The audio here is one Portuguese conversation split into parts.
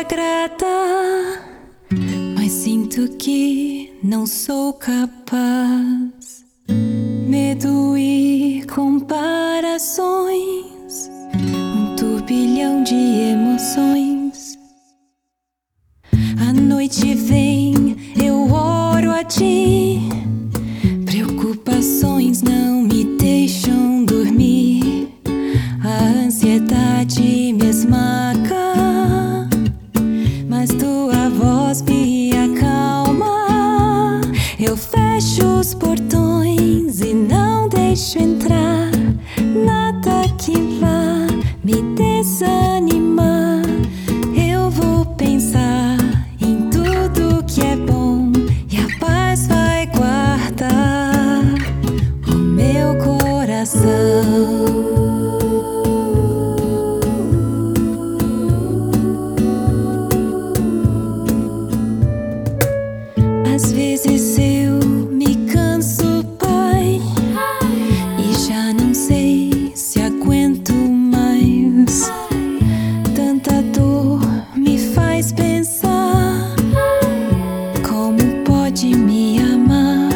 agrada, mas sinto que não sou capaz. Medo e comparações, um turbilhão de emoções. A noite vem, eu oro a ti. Preocupações não me deixam dormir. A ansiedade me esmaga, mas tua voz me acalma. Eu fecho os portões e não deixo entrar nada que vá me desanimar. Eu vou pensar em tudo que é bom e a paz vai guardar o meu coração. Às vezes eu me canso, Pai, e já não sei se aguento mais. Tanta dor me faz pensar, como pode me amar?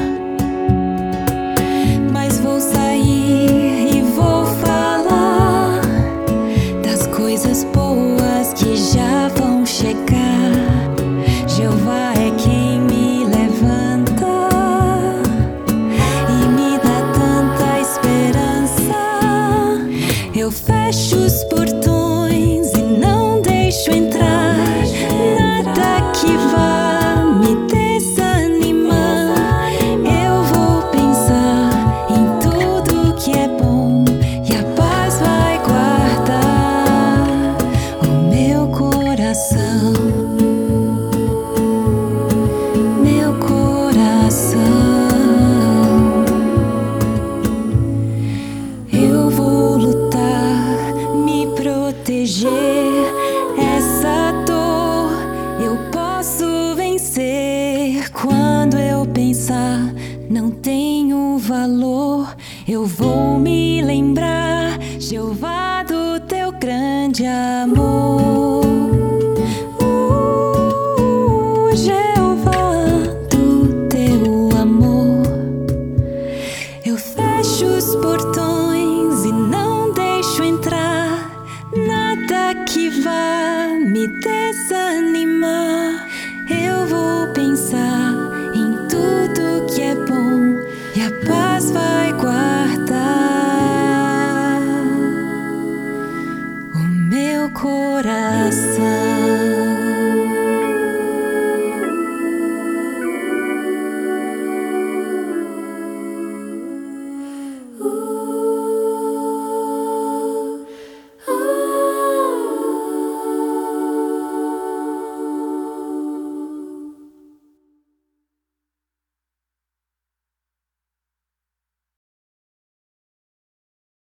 Mas vou sair e vou falar das coisas boas que já vão chegar. Jeová é quem me levanta e me dá tanta esperança. Eu fecho os portões e não deixo entrar nada que vá me desanimar. Eu vou pensar em tudo que é bom e a paz vai guardar o meu coração. Meu coração, eu vou lutar, me proteger. Essa dor eu posso vencer. Quando eu pensar não tenho valor, eu vou me lembrar, Jeová, do teu grande amor. Jeová, do teu amor. Eu fecho os portões e não deixo entrar nada que vá me desanimar.